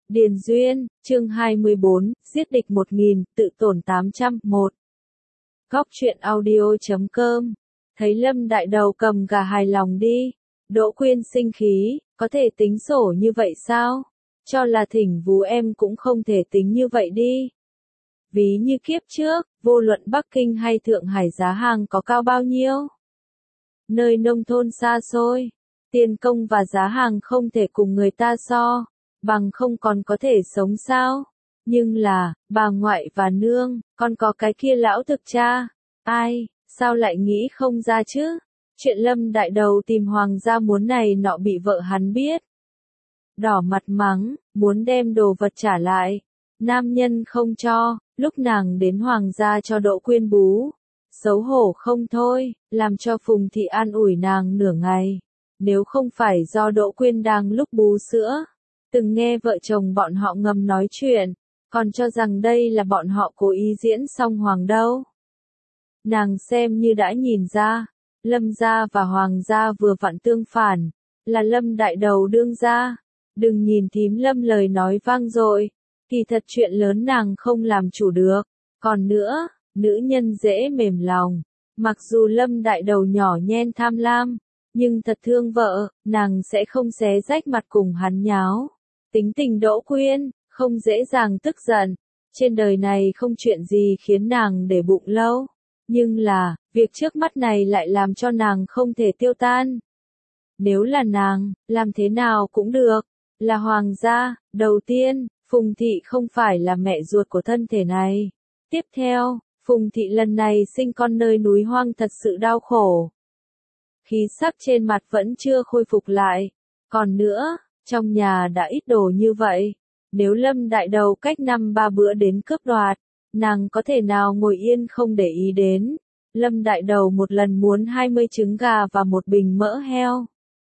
Điền Duyên, chương 24, giết địch 1000, tự tổn 800, 1. Góc truyện audio.com. Thấy Lâm Đại Đầu cầm gà hài lòng đi. Đỗ Quyên sinh khí, có thể tính sổ như vậy sao? Cho là thỉnh vú em cũng không thể tính như vậy đi. Ví như kiếp trước, vô luận Bắc Kinh hay Thượng Hải giá hàng có cao bao nhiêu? Nơi nông thôn xa xôi, tiền công và giá hàng không thể cùng người ta so, bằng không còn có thể sống sao? Nhưng là, bà ngoại và nương, còn có cái kia lão thực cha, ai, sao lại nghĩ không ra chứ? Chuyện Lâm Đại Đầu tìm hoàng gia muốn này nọ bị vợ hắn biết. Đỏ mặt mắng, muốn đem đồ vật trả lại. Nam nhân không cho, lúc nàng đến hoàng gia cho Đỗ Quyên bú. Xấu hổ không thôi, làm cho Phùng Thị an ủi nàng nửa ngày. Nếu không phải do Đỗ Quyên đang lúc bú sữa, từng nghe vợ chồng bọn họ ngầm nói chuyện, còn cho rằng đây là bọn họ cố ý diễn song hoàng đâu. Nàng xem như đã nhìn ra, Lâm gia và hoàng gia vừa vặn tương phản, là Lâm Đại Đầu đương gia. Đừng nhìn thím Lâm lời nói vang dội, kỳ thật chuyện lớn nàng không làm chủ được. Còn nữa, nữ nhân dễ mềm lòng, mặc dù Lâm Đại Đầu nhỏ nhen tham lam, nhưng thật thương vợ, nàng sẽ không xé rách mặt cùng hắn nháo. Tính tình Đỗ Quyên, không dễ dàng tức giận, trên đời này không chuyện gì khiến nàng để bụng lâu. Nhưng là, việc trước mắt này lại làm cho nàng không thể tiêu tan. Nếu là nàng, làm thế nào cũng được, là hoàng gia, đầu tiên, Phùng Thị không phải là mẹ ruột của thân thể này. Tiếp theo, Phùng Thị lần này sinh con nơi núi hoang thật sự đau khổ. Khí sắc trên mặt vẫn chưa khôi phục lại. Còn nữa, trong nhà đã ít đồ như vậy. Nếu Lâm Đại Đầu cách 5-3 bữa đến cướp đoạt, nàng có thể nào ngồi yên không để ý đến. Lâm Đại Đầu một lần muốn 20 trứng gà và một bình mỡ heo.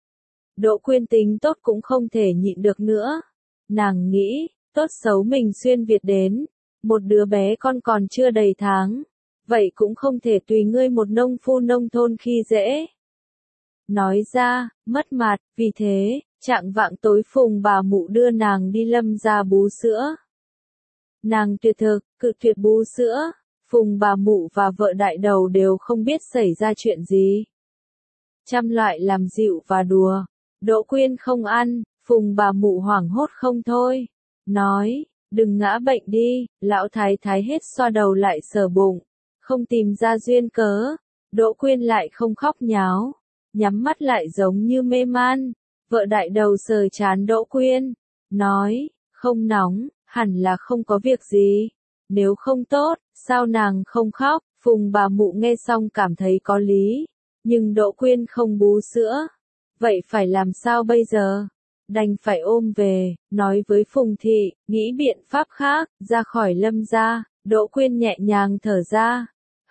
Đỗ Quyên tính tốt cũng không thể nhịn được nữa. Nàng nghĩ, tốt xấu mình xuyên Việt đến, một đứa bé con còn chưa đầy tháng. Vậy cũng không thể tùy ngươi một nông phu nông thôn khi dễ. Nói ra, mất mặt, vì thế, trạng vạng tối Phùng bà mụ đưa nàng đi Lâm gia bú sữa. Nàng tuyệt thực, cự tuyệt bú sữa, Phùng bà mụ và vợ Đại Đầu đều không biết xảy ra chuyện gì. Trăm loại làm dịu và đùa, Đỗ Quyên không ăn, Phùng bà mụ hoảng hốt không thôi. Nói, đừng ngã bệnh đi, lão thái thái hết xoa đầu lại sờ bụng, không tìm ra duyên cớ. Đỗ Quyên lại không khóc nháo, nhắm mắt lại giống như mê man. Vợ Đại Đầu sờ trán Đỗ Quyên, nói, không nóng, hẳn là không có việc gì. Nếu không tốt, sao nàng không khóc? Phùng bà mụ nghe xong cảm thấy có lý, nhưng Đỗ Quyên không bú sữa. Vậy phải làm sao bây giờ? Đành phải ôm về, nói với Phùng Thị, nghĩ biện pháp khác, ra khỏi Lâm gia. Đỗ Quyên nhẹ nhàng thở ra.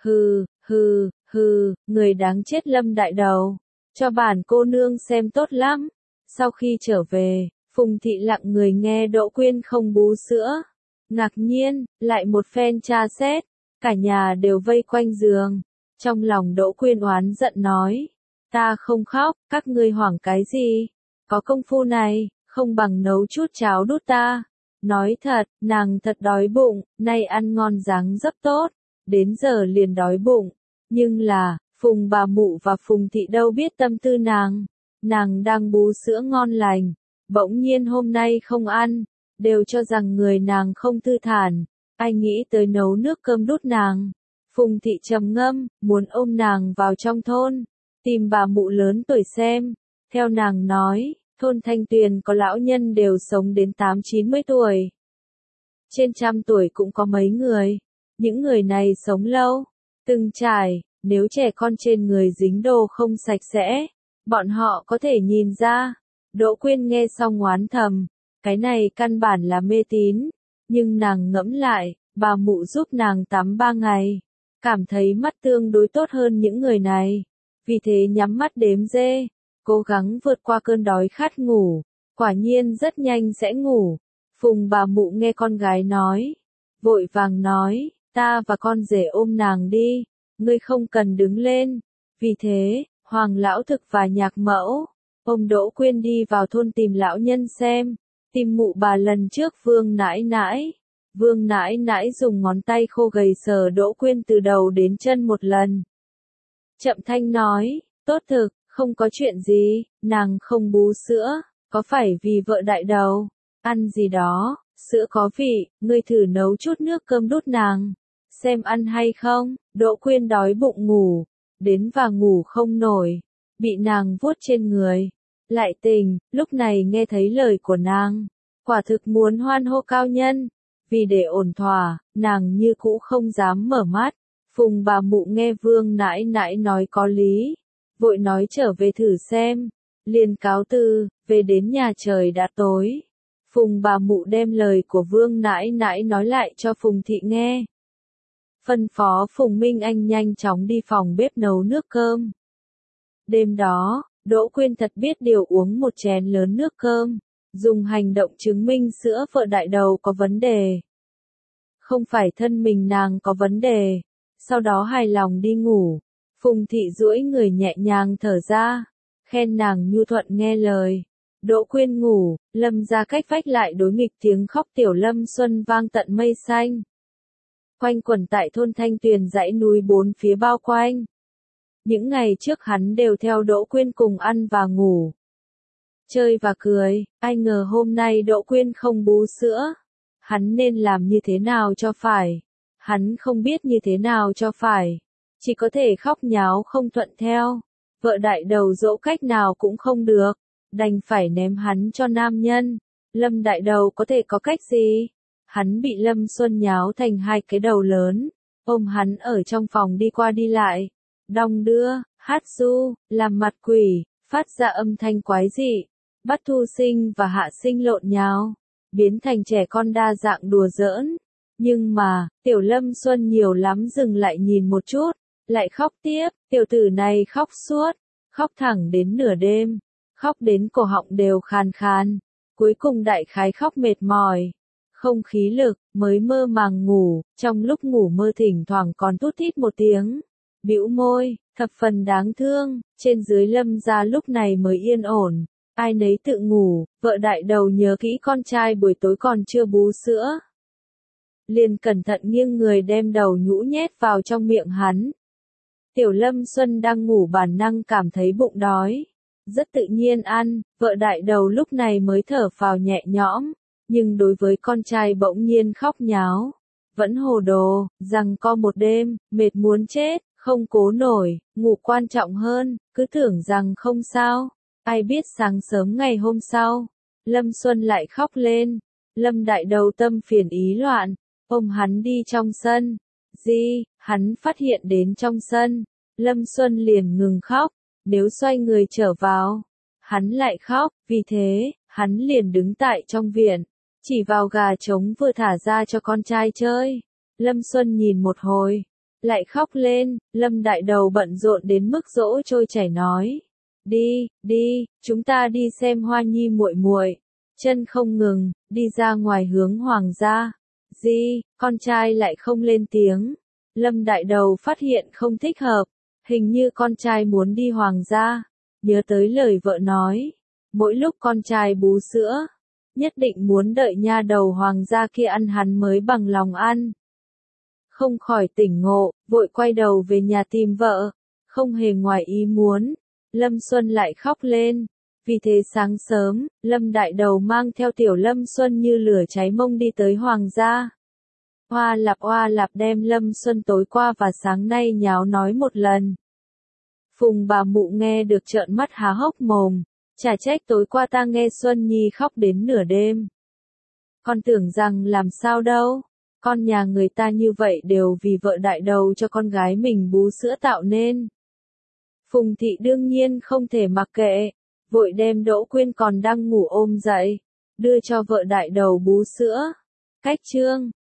Người đáng chết Lâm Đại Đầu. Cho bản cô nương xem tốt lắm. Sau khi trở về, Phùng Thị lặng người nghe Đỗ Quyên không bú sữa. Ngạc nhiên, lại một phen tra xét, cả nhà đều vây quanh giường. Trong lòng Đỗ Quyên oán giận nói, ta không khóc, các ngươi hoảng cái gì? Có công phu này, không bằng nấu chút cháo đút ta. Nói thật, nàng thật đói bụng, nay ăn ngon dáng dấp tốt, đến giờ liền đói bụng. Nhưng là, Phùng bà mụ và Phùng Thị đâu biết tâm tư nàng. Nàng đang bú sữa ngon lành, bỗng nhiên hôm nay không ăn, đều cho rằng người nàng không thư thản. Ai nghĩ tới nấu nước cơm đút nàng. Phùng Thị trầm ngâm, muốn ôm nàng vào trong thôn, tìm bà mụ lớn tuổi xem. Theo nàng nói, thôn Thanh Tuyền có lão nhân đều sống đến 80-90 tuổi. Trên 100 tuổi cũng có mấy người. Những người này sống lâu, từng trải, nếu trẻ con trên người dính đồ không sạch sẽ, bọn họ có thể nhìn ra. Đỗ Quyên nghe xong oán thầm, cái này căn bản là mê tín, nhưng nàng ngẫm lại, bà mụ giúp nàng tắm 3 ngày, cảm thấy mắt tương đối tốt hơn những người này, vì thế nhắm mắt đếm dê, cố gắng vượt qua cơn đói khát ngủ, quả nhiên rất nhanh sẽ ngủ. Phùng bà mụ nghe con gái nói, vội vàng nói, ta và con rể ôm nàng đi, ngươi không cần đứng lên. Vì thế, Hoàng Lão Thực và Nhạc Mẫu ôm Đỗ Quyên đi vào thôn tìm lão nhân xem. Tìm mụ bà lần trước Vương nãi nãi. Vương nãi nãi dùng ngón tay khô gầy sờ Đỗ Quyên từ đầu đến chân một lần. Chậm thanh nói, tốt thực, không có chuyện gì, nàng không bú sữa, có phải vì vợ đại đầu, ăn gì đó, sữa có vị, ngươi thử nấu chút nước cơm đút nàng, xem ăn hay không. Đỗ Quyên đói bụng ngủ, đến và ngủ không nổi, bị nàng vuốt trên người, lại tỉnh, lúc này nghe thấy lời của nàng, quả thực muốn hoan hô cao nhân, vì để ổn thỏa, nàng như cũ không dám mở mắt. Phùng bà mụ nghe Vương nãi nãi nói có lý, vội nói trở về thử xem, liền cáo từ, về đến nhà trời đã tối. Phùng bà mụ đem lời của Vương nãi nãi nói lại cho Phùng thị nghe. Phân phó Phùng Minh Anh nhanh chóng đi phòng bếp nấu nước cơm. Đêm đó, Đỗ Quyên thật biết điều uống một chén lớn nước cơm, dùng hành động chứng minh sữa vợ đại đầu có vấn đề. Không phải thân mình nàng có vấn đề. Sau đó hài lòng đi ngủ. Phùng thị duỗi người nhẹ nhàng thở ra, khen nàng nhu thuận nghe lời. Đỗ Quyên ngủ, Lâm ra cách vách lại đối nghịch tiếng khóc tiểu Lâm Xuân vang tận mây xanh. Quanh quẩn tại thôn Thanh Tuyền dãy núi bốn phía bao quanh. Những ngày trước hắn đều theo Đỗ Quyên cùng ăn và ngủ, chơi và cười, ai ngờ hôm nay Đỗ Quyên không bú sữa. Hắn nên làm như thế nào cho phải? Hắn không biết như thế nào cho phải, chỉ có thể khóc nháo không thuận theo. Vợ đại đầu dỗ cách nào cũng không được, đành phải ném hắn cho nam nhân. Lâm đại đầu có thể có cách gì? Hắn bị Lâm Xuân nháo thành hai cái đầu lớn, ôm hắn ở trong phòng đi qua đi lại, đong đưa, hát ru, làm mặt quỷ, phát ra âm thanh quái dị, bắt Thu Sinh và Hạ Sinh lộn nháo, biến thành trẻ con đa dạng đùa giỡn. Nhưng mà, tiểu Lâm Xuân nhiều lắm dừng lại nhìn một chút, lại khóc tiếp, tiểu tử này khóc suốt, khóc thẳng đến nửa đêm, khóc đến cổ họng đều khàn khàn, cuối cùng đại khái khóc mệt mỏi, không khí lực, mới mơ màng ngủ, trong lúc ngủ mơ thỉnh thoảng còn thút thít một tiếng, bĩu môi, thập phần đáng thương. Trên dưới Lâm gia lúc này mới yên ổn, ai nấy tự ngủ, vợ đại đầu nhớ kỹ con trai buổi tối còn chưa bú sữa, liền cẩn thận nghiêng người đem đầu nhũ nhét vào trong miệng hắn. Tiểu Lâm Xuân đang ngủ bản năng cảm thấy bụng đói, rất tự nhiên ăn, vợ đại đầu lúc này mới thở phào nhẹ nhõm, nhưng đối với con trai bỗng nhiên khóc nháo, vẫn hồ đồ, rằng co một đêm, mệt muốn chết, không cố nổi, ngủ quan trọng hơn, cứ tưởng rằng không sao, ai biết sáng sớm ngày hôm sau, Lâm Xuân lại khóc lên, Lâm đại đầu tâm phiền ý loạn, ôm hắn đi trong sân. Hắn phát hiện đến trong sân, Lâm Xuân liền ngừng khóc, nếu xoay người trở vào, hắn lại khóc, vì thế, hắn liền đứng tại trong viện, chỉ vào gà trống vừa thả ra cho con trai chơi. Lâm Xuân nhìn một hồi, lại khóc lên, Lâm đại đầu bận rộn đến mức dỗ trôi chảy nói, đi, chúng ta đi xem Hoa Nhi muội muội. Chân không ngừng, đi ra ngoài hướng Hoàng gia. Con trai lại không lên tiếng. Lâm đại đầu phát hiện không thích hợp, hình như con trai muốn đi Hoàng gia, nhớ tới lời vợ nói, mỗi lúc con trai bú sữa, nhất định muốn đợi nha đầu Hoàng gia kia ăn hắn mới bằng lòng ăn. Không khỏi tỉnh ngộ, vội quay đầu về nhà tìm vợ, không hề ngoài ý muốn, Lâm Xuân lại khóc lên. Vì thế sáng sớm, Lâm đại đầu mang theo tiểu Lâm Xuân như lửa cháy mông đi tới Hoàng gia. Oa lạp đem Lâm Xuân tối qua và sáng nay nháo nói một lần. Phùng bà mụ nghe được trợn mắt há hốc mồm, chả trách tối qua ta nghe Xuân Nhi khóc đến nửa đêm. Con tưởng rằng làm sao đâu, con nhà người ta như vậy đều vì vợ đại đầu cho con gái mình bú sữa tạo nên. Phùng thị đương nhiên không thể mặc kệ, vội đem Đỗ Quyên còn đang ngủ ôm dậy, đưa cho vợ đại đầu bú sữa. Cách chương